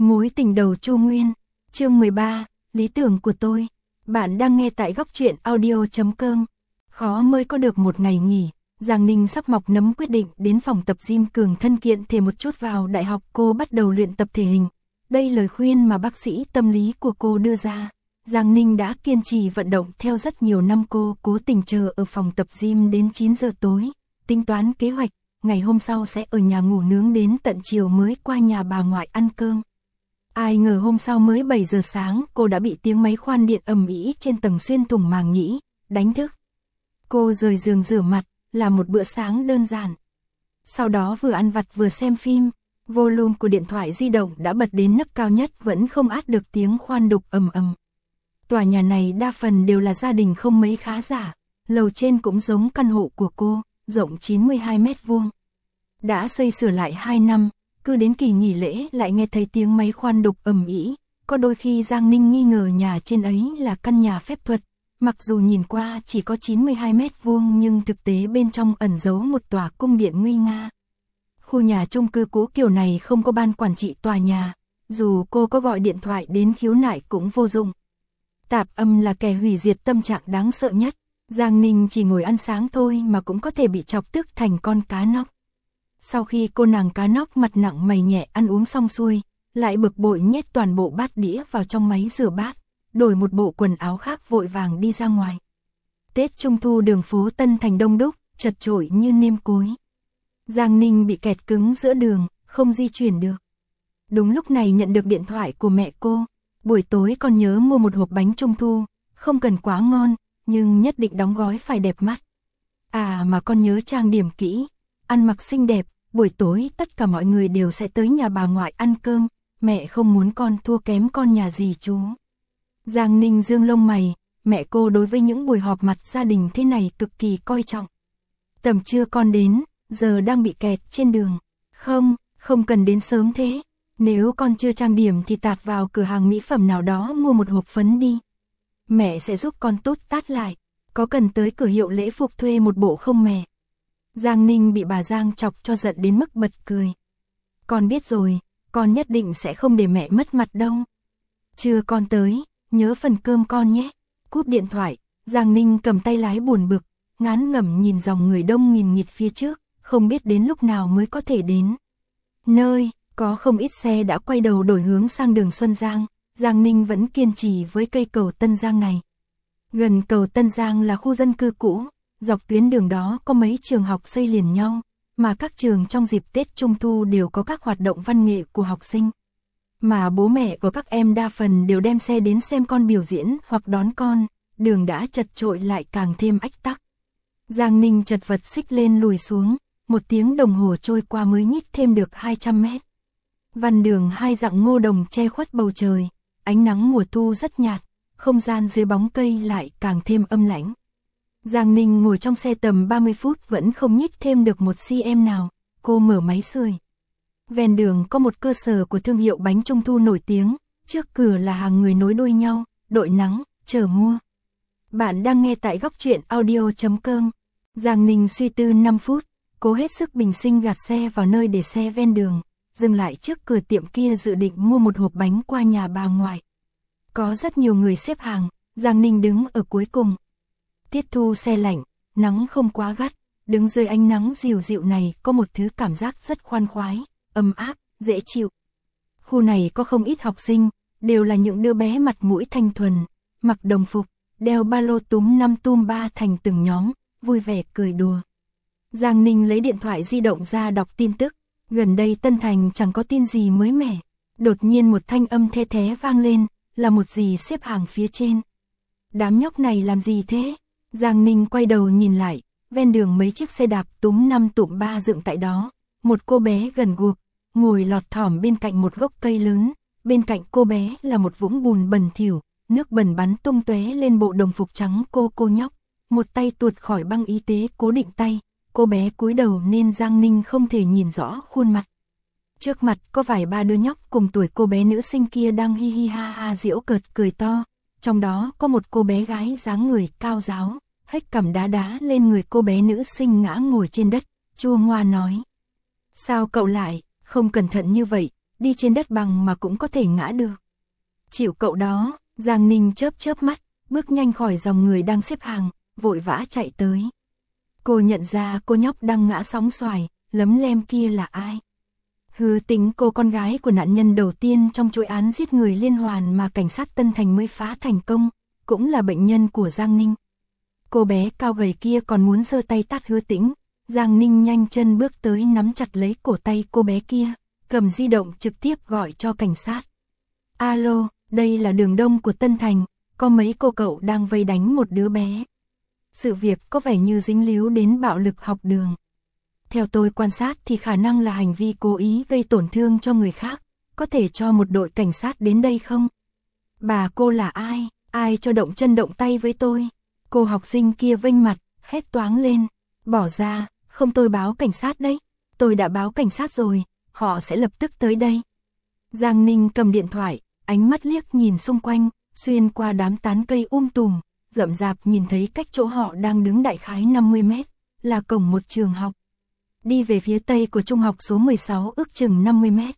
Mối tình đầu Chu Nguyên, chương 13, lý tưởng của tôi. Bạn đang nghe tại góc truyện audio.com. Khó mới có được một ngày nghỉ, Giang Ninh sắp mọc nấm quyết định đến phòng tập gym cường thân kiện thể một chút vào đại học. Cô bắt đầu luyện tập thể hình. Đây lời khuyên mà bác sĩ tâm lý của cô đưa ra. Giang Ninh đã kiên trì vận động theo rất nhiều năm. Cô cố tình chờ ở phòng tập gym đến 9 giờ tối, tính toán kế hoạch, ngày hôm sau sẽ ở nhà ngủ nướng đến tận chiều mới qua nhà bà ngoại ăn cơm. Ai ngờ hôm sau mới 7 giờ sáng cô đã bị tiếng máy khoan điện ầm ĩ trên tầng xuyên thủng màng nhĩ, đánh thức. Cô rời giường rửa mặt, làm một bữa sáng đơn giản. Sau đó vừa ăn vặt vừa xem phim, volume của điện thoại di động đã bật đến nấc cao nhất vẫn không át được tiếng khoan đục ầm ầm. Tòa nhà này đa phần đều là gia đình không mấy khá giả, lầu trên cũng giống căn hộ của cô, rộng 92 mét vuông. Đã xây sửa lại 2 năm. Cứ đến kỳ nghỉ lễ lại nghe thấy tiếng máy khoan đục ầm ĩ, có đôi khi Giang Ninh nghi ngờ nhà trên ấy là căn nhà phép thuật, mặc dù nhìn qua chỉ có 92 mét vuông nhưng thực tế bên trong ẩn giấu một tòa cung điện nguy nga. Khu nhà chung cư cũ kiểu này không có ban quản trị tòa nhà, dù cô có gọi điện thoại đến khiếu nại cũng vô dụng. Tạp âm là kẻ hủy diệt tâm trạng đáng sợ nhất, Giang Ninh chỉ ngồi ăn sáng thôi mà cũng có thể bị chọc tức thành con cá nóc. Sau khi cô nàng cá nóc mặt nặng mày nhẹ ăn uống xong xuôi, lại bực bội nhét toàn bộ bát đĩa vào trong máy rửa bát, đổi một bộ quần áo khác vội vàng đi ra ngoài. Tết Trung thu đường phố Tân Thành đông đúc, chật chội như nêm cối. Giang Ninh bị kẹt cứng giữa đường, không di chuyển được. Đúng lúc này nhận được điện thoại của mẹ cô, buổi tối con nhớ mua một hộp bánh Trung thu, không cần quá ngon, nhưng nhất định đóng gói phải đẹp mắt. À mà con nhớ trang điểm kỹ, ăn mặc xinh đẹp, buổi tối tất cả mọi người đều sẽ tới nhà bà ngoại ăn cơm, mẹ không muốn con thua kém con nhà dì chú. Giang Ninh dương lông mày, mẹ cô đối với những buổi họp mặt gia đình thế này cực kỳ coi trọng. Tầm trưa con đến, giờ đang bị kẹt trên đường. Không cần đến sớm thế, nếu con chưa trang điểm thì tạt vào cửa hàng mỹ phẩm nào đó mua một hộp phấn đi. Mẹ sẽ giúp con tút tát lại, có cần tới cửa hiệu lễ phục thuê một bộ không mẹ? Giang Ninh bị bà Giang chọc cho giận đến mức bật cười. Con biết rồi, con nhất định sẽ không để mẹ mất mặt đâu. Chưa con tới, nhớ phần cơm con nhé. Cúp điện thoại, Giang Ninh cầm tay lái buồn bực, ngán ngẩm nhìn dòng người đông nghìn nghịt phía trước, không biết đến lúc nào mới có thể đến. Nơi, có không ít xe đã quay đầu đổi hướng sang đường Xuân Giang, Giang Ninh vẫn kiên trì với cây cầu Tân Giang này. Gần cầu Tân Giang là khu dân cư cũ. Dọc tuyến đường đó có mấy trường học xây liền nhau, mà các trường trong dịp Tết Trung thu đều có các hoạt động văn nghệ của học sinh. Mà bố mẹ của các em đa phần đều đem xe đến xem con biểu diễn hoặc đón con, đường đã chật chội lại càng thêm ách tắc. Giang Ninh chật vật xích lên lùi xuống, 1 tiếng đồng hồ trôi qua mới nhích thêm được 200 mét. Văn đường hai dặn ngô đồng che khuất bầu trời, ánh nắng mùa thu rất nhạt, không gian dưới bóng cây lại càng thêm âm lãnh. Giang Ninh ngồi trong xe tầm 30 phút vẫn không nhích thêm được 1 cm nào, cô mở máy sưởi. Ven đường có một cơ sở của thương hiệu bánh Trung thu nổi tiếng, trước cửa là hàng người nối đuôi nhau, đội nắng, chờ mua. Bạn đang nghe tại góc truyện audio.com. Giang Ninh suy tư 5 phút, cố hết sức bình sinh gạt xe vào nơi để xe ven đường, dừng lại trước cửa tiệm kia dự định mua một hộp bánh qua nhà bà ngoại. Có rất nhiều người xếp hàng, Giang Ninh đứng ở cuối cùng. Tiết thu se lạnh, nắng không quá gắt, đứng dưới ánh nắng dịu dịu này có một thứ cảm giác rất khoan khoái, ấm áp, dễ chịu. Khu này có không ít học sinh, đều là những đứa bé mặt mũi thanh thuần, mặc đồng phục, đeo ba lô túm 5 túm 3 thành từng nhóm, vui vẻ cười đùa. Giang Ninh lấy điện thoại di động ra đọc tin tức, gần đây Tân Thành chẳng có tin gì mới mẻ. Đột nhiên một thanh âm the thé vang lên, là một dì xếp hàng phía trên. Đám nhóc này làm gì thế? Giang Ninh quay đầu nhìn lại, ven đường mấy chiếc xe đạp túm 5 túm 3 dựng tại đó, một cô bé gần guộc, ngồi lọt thỏm bên cạnh một gốc cây lớn, bên cạnh cô bé là một vũng bùn bẩn thỉu, nước bẩn bắn tung tóe lên bộ đồng phục trắng cô nhóc, một tay tuột khỏi băng y tế cố định tay, cô bé cúi đầu nên Giang Ninh không thể nhìn rõ khuôn mặt. Trước mặt có vài ba đứa nhóc cùng tuổi cô bé nữ sinh kia đang hi hi ha ha giễu cợt cười to. Trong đó có một cô bé gái dáng người cao ráo, hếch cằm đá lên người cô bé nữ sinh ngã ngồi trên đất, chua ngoa nói. Sao cậu lại, không cẩn thận như vậy, đi trên đất bằng mà cũng có thể ngã được. Chịu cậu đó, Giang Ninh chớp chớp mắt, bước nhanh khỏi dòng người đang xếp hàng, vội vã chạy tới. Cô nhận ra cô nhóc đang ngã sóng xoài, lấm lem kia là ai? Hứa Tĩnh, cô con gái của nạn nhân đầu tiên trong chuỗi án giết người liên hoàn mà cảnh sát Tân Thành mới phá thành công, cũng là bệnh nhân của Giang Ninh. Cô bé cao gầy kia còn muốn giơ tay tát Hứa Tĩnh, Giang Ninh nhanh chân bước tới nắm chặt lấy cổ tay cô bé kia, cầm di động trực tiếp gọi cho cảnh sát. Alo, đây là đường đông của Tân Thành, có mấy cô cậu đang vây đánh một đứa bé. Sự việc có vẻ như dính líu đến bạo lực học đường. Theo tôi quan sát thì khả năng là hành vi cố ý gây tổn thương cho người khác, có thể cho một đội cảnh sát đến đây không? Bà cô là ai? Ai cho động chân động tay với tôi? Cô học sinh kia vênh mặt, hét toáng lên. Bỏ ra, không, tôi báo cảnh sát đấy. Tôi đã báo cảnh sát rồi, họ sẽ lập tức tới đây. Giang Ninh cầm điện thoại, ánh mắt liếc nhìn xung quanh, xuyên qua đám tán cây tùm, rậm rạp nhìn thấy cách chỗ họ đang đứng đại khái 50 mét, là cổng một trường học. Đi về phía tây của trung học số 16 ước chừng 50 mét.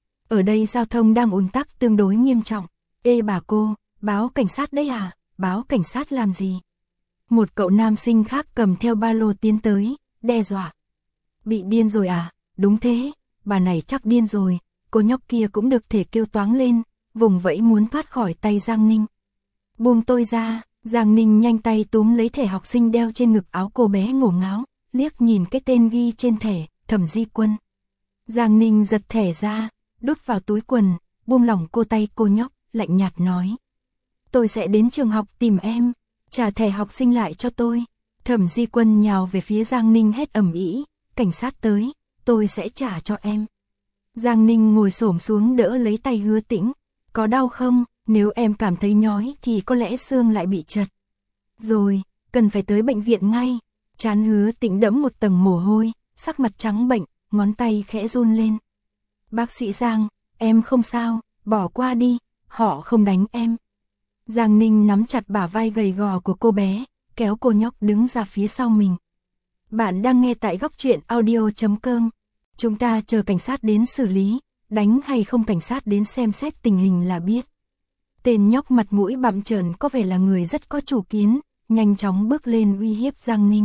Ở đây giao thông đang ùn tắc tương đối nghiêm trọng. Ê bà cô, báo cảnh sát đấy à? Báo cảnh sát làm gì? Một cậu nam sinh khác cầm theo ba lô tiến tới, đe dọa. Bị điên rồi à? Đúng thế, bà này chắc điên rồi. Cô nhóc kia cũng được thể kêu toáng lên, vùng vẫy muốn thoát khỏi tay Giang Ninh. Buông tôi ra, Giang Ninh nhanh tay túm lấy thẻ học sinh đeo trên ngực áo cô bé ngổ ngáo, liếc nhìn cái tên ghi trên thẻ, Thẩm Di Quân. Giang Ninh giật thẻ ra, đút vào túi quần, buông lỏng cô tay cô nhóc, lạnh nhạt nói. Tôi sẽ đến trường học tìm em, trả thẻ học sinh lại cho tôi. Thẩm Di Quân nhào về phía Giang Ninh hét ầm ĩ, cảnh sát tới, tôi sẽ trả cho em. Giang Ninh ngồi xổm xuống đỡ lấy tay Hứa Tĩnh. Có đau không? Nếu em cảm thấy nhói thì có lẽ xương lại bị chật. Rồi, cần phải tới bệnh viện ngay. Trán Hứa Tĩnh đẫm một tầng mồ hôi, sắc mặt trắng bệnh, ngón tay khẽ run lên. Bác sĩ Giang, em không sao, bỏ qua đi, họ không đánh em. Giang Ninh nắm chặt bả vai gầy gò của cô bé, kéo cô nhóc đứng ra phía sau mình. Bạn đang nghe tại Góc Truyện Audio.com. Chúng ta chờ cảnh sát đến xử lý, đánh hay không cảnh sát đến xem xét tình hình là biết. Tên nhóc mặt mũi bặm trợn có vẻ là người rất có chủ kiến, nhanh chóng bước lên uy hiếp Giang Ninh.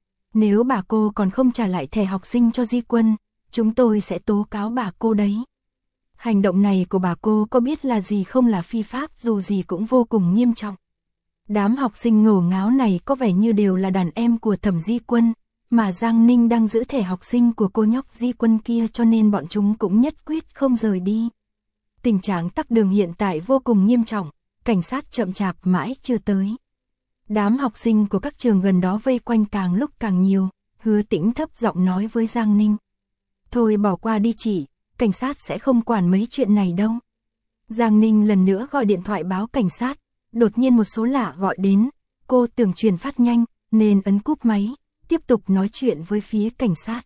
Nếu bà cô còn không trả lại thẻ học sinh cho Di Quân, chúng tôi sẽ tố cáo bà cô đấy. Hành động này của bà cô có biết là gì không là phi pháp, dù gì cũng vô cùng nghiêm trọng. Đám học sinh ngổ ngáo này có vẻ như đều là đàn em của Thẩm Di Quân, mà Giang Ninh đang giữ thẻ học sinh của cô nhóc Di Quân kia, cho nên bọn chúng cũng nhất quyết không rời đi. Tình trạng tắc đường hiện tại vô cùng nghiêm trọng, cảnh sát chậm chạp mãi chưa tới. Đám học sinh của các trường gần đó vây quanh càng lúc càng nhiều, Hứa Tĩnh thấp giọng nói với Giang Ninh. Thôi bỏ qua đi chị, cảnh sát sẽ không quản mấy chuyện này đâu. Giang Ninh lần nữa gọi điện thoại báo cảnh sát, đột nhiên một số lạ gọi đến, cô tưởng truyền phát nhanh, nên ấn cúp máy, tiếp tục nói chuyện với phía cảnh sát.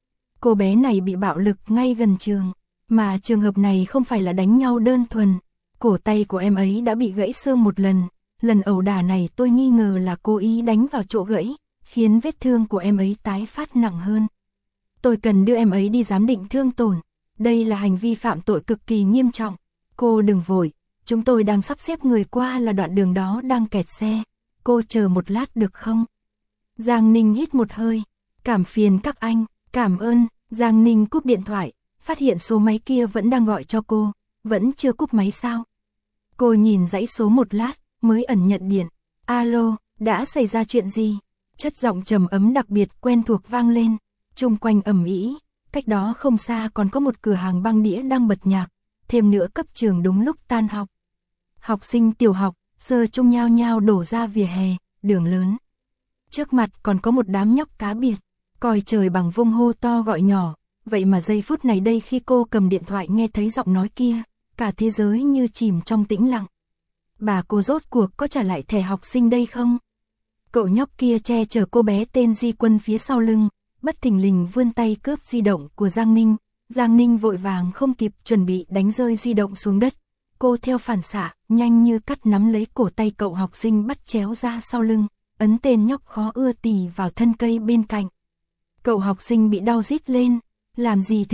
Cô bé này bị bạo lực ngay gần trường, mà trường hợp này không phải là đánh nhau đơn thuần. Cổ tay của em ấy đã bị gãy xương một lần ẩu đả này tôi nghi ngờ là cố ý đánh vào chỗ gãy, khiến vết thương của em ấy tái phát nặng hơn. Tôi cần đưa em ấy đi giám định thương tổn, đây là hành vi phạm tội cực kỳ nghiêm trọng. Cô đừng vội, chúng tôi đang sắp xếp người qua là đoạn đường đó đang kẹt xe, cô chờ một lát được không? Giang Ninh hít một hơi, cảm phiền các anh, cảm ơn. Giang Ninh cúp điện thoại, phát hiện số máy kia vẫn đang gọi cho cô, vẫn chưa cúp máy sao? Cô nhìn dãy số một lát, mới ẩn nhận điện. Alo, đã xảy ra chuyện gì? Chất giọng trầm ấm đặc biệt quen thuộc vang lên, chung quanh ầm ĩ, cách đó không xa còn có một cửa hàng băng đĩa đang bật nhạc, thêm nữa cấp trường đúng lúc tan học. Học sinh tiểu học, sơ trung nhao nhao đổ ra vỉa hè, đường lớn. Trước mặt còn có một đám nhóc cá biệt, coi trời bằng vung hô to gọi nhỏ, vậy mà giây phút này đây khi cô cầm điện thoại nghe thấy giọng nói kia, cả thế giới như chìm trong tĩnh lặng. Bà cô rốt cuộc có trả lại thẻ học sinh đây không? Cậu nhóc kia che chở cô bé tên Di Quân phía sau lưng, bất thình lình vươn tay cướp di động của Giang Ninh. Giang Ninh vội vàng không kịp chuẩn bị đánh rơi di động xuống đất. Cô theo phản xạ, nhanh như cắt nắm lấy cổ tay cậu học sinh bắt chéo ra sau lưng, ấn tên nhóc khó ưa tì vào thân cây bên cạnh. Cậu học sinh bị đau rít lên, làm gì thế?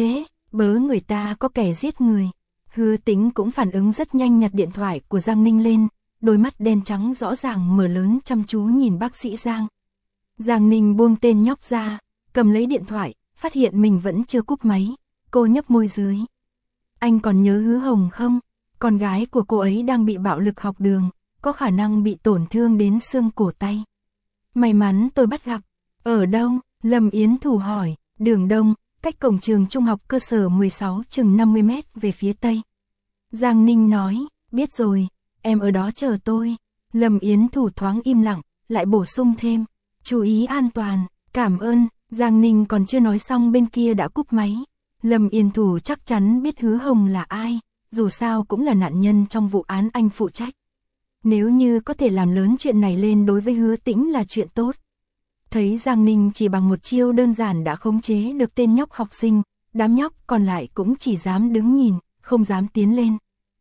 Bớ người ta có kẻ giết người. Hứa Tĩnh cũng phản ứng rất nhanh, nhặt điện thoại của Giang Ninh lên, đôi mắt đen trắng rõ ràng mở lớn chăm chú nhìn bác sĩ Giang. Giang Ninh buông tên nhóc ra, cầm lấy điện thoại, phát hiện mình vẫn chưa cúp máy, cô nhấp môi dưới. Anh còn nhớ Hứa Hồng không? Con gái của cô ấy đang bị bạo lực học đường, có khả năng bị tổn thương đến xương cổ tay. May mắn tôi bắt gặp. Ở đâu? Lâm Yến Thủ hỏi. Đường Đông, cách cổng trường trung học cơ sở 16 chừng 50 mét về phía tây. Giang Ninh nói, biết rồi, em ở đó chờ tôi. Lâm Yến Thủ thoáng im lặng, lại bổ sung thêm, chú ý an toàn, cảm ơn. Giang Ninh còn chưa nói xong bên kia đã cúp máy. Lâm Yến Thủ chắc chắn biết Hứa Hồng là ai, dù sao cũng là nạn nhân trong vụ án anh phụ trách. Nếu như có thể làm lớn chuyện này lên đối với Hứa Tĩnh là chuyện tốt. Thấy Giang Ninh chỉ bằng một chiêu đơn giản đã khống chế được tên nhóc học sinh, đám nhóc còn lại cũng chỉ dám đứng nhìn, không dám tiến lên.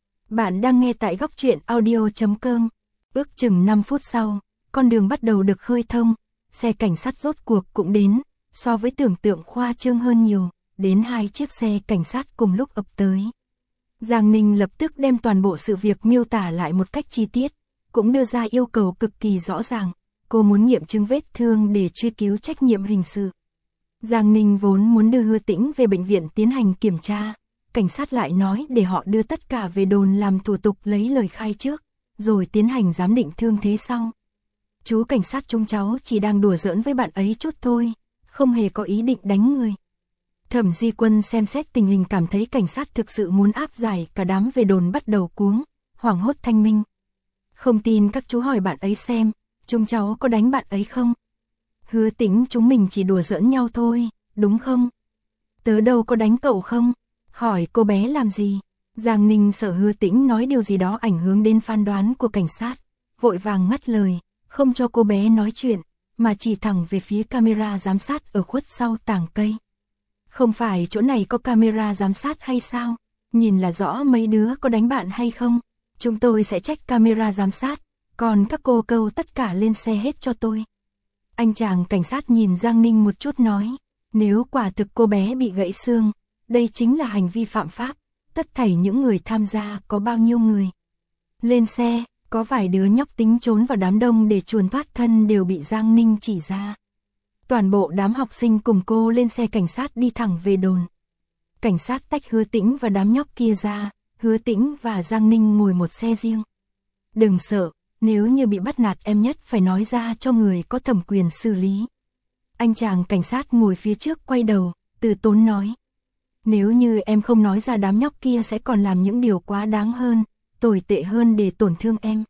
Bạn đang nghe tại góc truyện audio.com. Ước chừng 5 phút sau, con đường bắt đầu được khơi thông, xe cảnh sát rốt cuộc cũng đến, so với tưởng tượng khoa trương hơn nhiều, đến 2 chiếc xe cảnh sát cùng lúc ập tới. Giang Ninh lập tức đem toàn bộ sự việc miêu tả lại một cách chi tiết, cũng đưa ra yêu cầu cực kỳ rõ ràng. Cô muốn nghiệm chứng vết thương để truy cứu trách nhiệm hình sự. Giang Ninh vốn muốn đưa Hứa Tĩnh về bệnh viện tiến hành kiểm tra, cảnh sát lại nói để họ đưa tất cả về đồn làm thủ tục lấy lời khai trước, rồi tiến hành giám định thương thế sau. Chú cảnh sát chúng cháu chỉ đang đùa giỡn với bạn ấy chút thôi, không hề có ý định đánh người. Thẩm Di Quân xem xét tình hình cảm thấy cảnh sát thực sự muốn áp giải cả đám về đồn, bắt đầu cuống, hoảng hốt thanh minh. Không tin các chú hỏi bạn ấy xem, chúng cháu có đánh bạn ấy không? Hứa Tĩnh chúng mình chỉ đùa giỡn nhau thôi, đúng không? Tớ đâu có đánh cậu không? Hỏi cô bé làm gì? Giang Ninh sợ Hứa Tĩnh nói điều gì đó ảnh hưởng đến phán đoán của cảnh sát, vội vàng ngắt lời, không cho cô bé nói chuyện, mà chỉ thẳng về phía camera giám sát ở khuất sau tàng cây. Không phải chỗ này có camera giám sát hay sao? Nhìn là rõ mấy đứa có đánh bạn hay không? Chúng tôi sẽ check camera giám sát, còn các cô câu tất cả lên xe hết cho tôi. Anh chàng cảnh sát nhìn Giang Ninh một chút nói, nếu quả thực cô bé bị gãy xương, đây chính là hành vi phạm pháp, tất thảy những người tham gia có bao nhiêu người. Lên xe, có vài đứa nhóc tính trốn vào đám đông để chuồn thoát thân đều bị Giang Ninh chỉ ra. Toàn bộ đám học sinh cùng cô lên xe cảnh sát đi thẳng về đồn. Cảnh sát tách Hứa Tĩnh và đám nhóc kia ra, Hứa Tĩnh và Giang Ninh ngồi một xe riêng. Đừng sợ, nếu như bị bắt nạt em nhất phải nói ra cho người có thẩm quyền xử lý. Anh chàng cảnh sát ngồi phía trước quay đầu, từ tốn nói. Nếu như em không nói ra đám nhóc kia sẽ còn làm những điều quá đáng hơn, tồi tệ hơn để tổn thương em.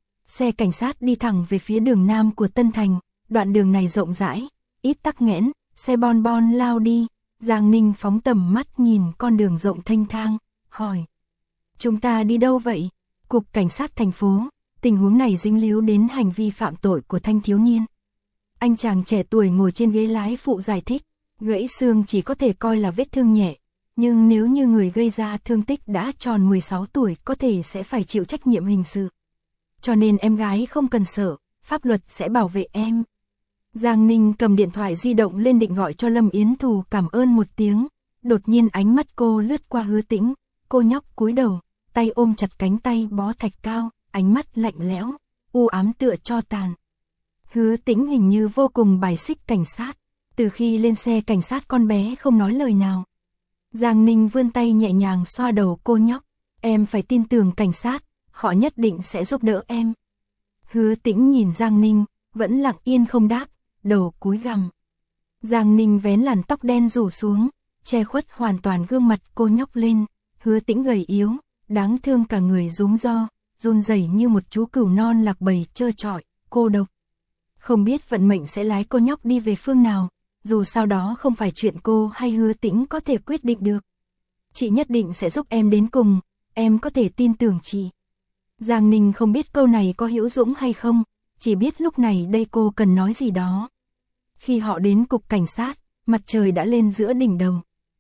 Xe cảnh sát đi thẳng về phía đường Nam của Tân Thành, đoạn đường này rộng rãi, ít tắc nghẽn, xe bon bon lao đi. Giang Ninh phóng tầm mắt nhìn con đường rộng thênh thang, hỏi. Chúng ta đi đâu vậy? Cục cảnh sát thành phố, tình huống này dính líu đến hành vi phạm tội của thanh thiếu niên. Anh chàng trẻ tuổi ngồi trên ghế lái phụ giải thích, gãy xương chỉ có thể coi là vết thương nhẹ, nhưng nếu như người gây ra thương tích đã tròn 16 tuổi có thể sẽ phải chịu trách nhiệm hình sự. Cho nên em gái không cần sợ, pháp luật sẽ bảo vệ em. Giang Ninh cầm điện thoại di động lên định gọi cho Lâm Yến Thù cảm ơn một tiếng, đột nhiên ánh mắt cô lướt qua Hứa Tĩnh, cô nhóc cúi đầu, tay ôm chặt cánh tay bó thạch cao, ánh mắt lạnh lẽo, u ám tựa tro tàn. Hứa Tĩnh hình như vô cùng bài xích cảnh sát, từ khi lên xe cảnh sát con bé không nói lời nào. Giang Ninh vươn tay nhẹ nhàng xoa đầu cô nhóc, em phải tin tưởng cảnh sát, họ nhất định sẽ giúp đỡ em. Hứa Tĩnh nhìn Giang Ninh, vẫn lặng yên không đáp, đầu cúi gằm. Giang Ninh vén làn tóc đen rủ xuống, che khuất hoàn toàn gương mặt cô nhóc lên, Hứa Tĩnh gầy yếu, đáng thương cả người rúm ro, run rẩy như một chú cừu non lạc bầy trơ trọi, cô độc. Không biết vận mệnh sẽ lái cô nhóc đi về phương nào, dù sao đó không phải chuyện cô hay Hứa Tĩnh có thể quyết định được. Chị nhất định sẽ giúp em đến cùng, em có thể tin tưởng chị. Giang Ninh không biết câu này có hữu dũng hay không, chỉ biết lúc này đây cô cần nói gì đó. Khi họ đến cục cảnh sát, mặt trời đã lên giữa đỉnh đầu.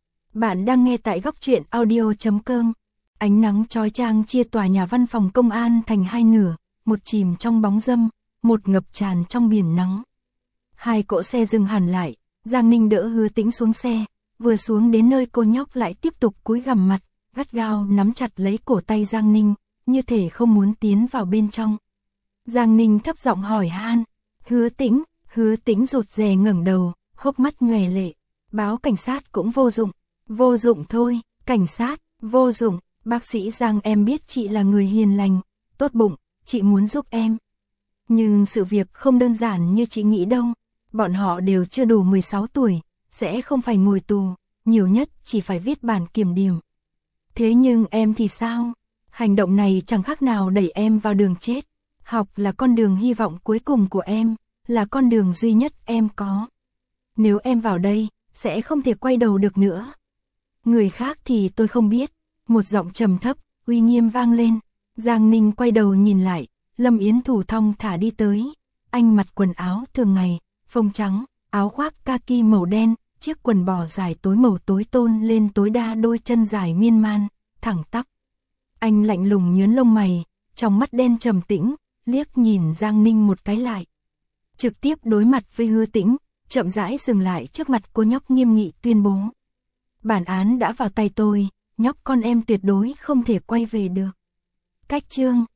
Bạn đang nghe tại góc truyện audio.com. Ánh nắng chói chang chia tòa nhà văn phòng công an thành hai nửa, một chìm trong bóng râm, một ngập tràn trong biển nắng. Hai cỗ xe dừng hẳn lại, Giang Ninh đỡ Hứa Tĩnh xuống xe, vừa xuống đến nơi cô nhóc lại tiếp tục cúi gằm mặt, gắt gao nắm chặt lấy cổ tay Giang Ninh, như thể không muốn tiến vào bên trong. Giang Ninh thấp giọng hỏi han, Hứa Tĩnh rụt rè ngẩng đầu, hốc mắt nhòe lệ, báo cảnh sát cũng vô dụng thôi, cảnh sát, vô dụng, bác sĩ Giang em biết chị là người hiền lành, tốt bụng, chị muốn giúp em. Nhưng sự việc không đơn giản như chị nghĩ đâu, bọn họ đều chưa đủ 16 tuổi, sẽ không phải ngồi tù, nhiều nhất chỉ phải viết bản kiểm điểm. Thế nhưng em thì sao? Hành động này chẳng khác nào đẩy em vào đường chết. Học là con đường hy vọng cuối cùng của em, là con đường duy nhất em có. Nếu em vào đây, sẽ không thể quay đầu được nữa. Người khác thì tôi không biết. Một giọng trầm thấp, uy nghiêm vang lên. Giang Ninh quay đầu nhìn lại, Lâm Yến thủ thong thả đi tới. Anh mặc quần áo thường ngày, phông trắng, áo khoác kaki màu đen, chiếc quần bò dài tối màu tối tôn lên tối đa đôi chân dài miên man, thẳng tắp. Anh lạnh lùng nhướng lông mày, trong mắt đen trầm tĩnh, liếc nhìn Giang Ninh một cái lại. Trực tiếp đối mặt với Hứa Tĩnh, chậm rãi dừng lại trước mặt cô nhóc nghiêm nghị tuyên bố. Bản án đã vào tay tôi, nhóc con em tuyệt đối không thể quay về được. Cách chương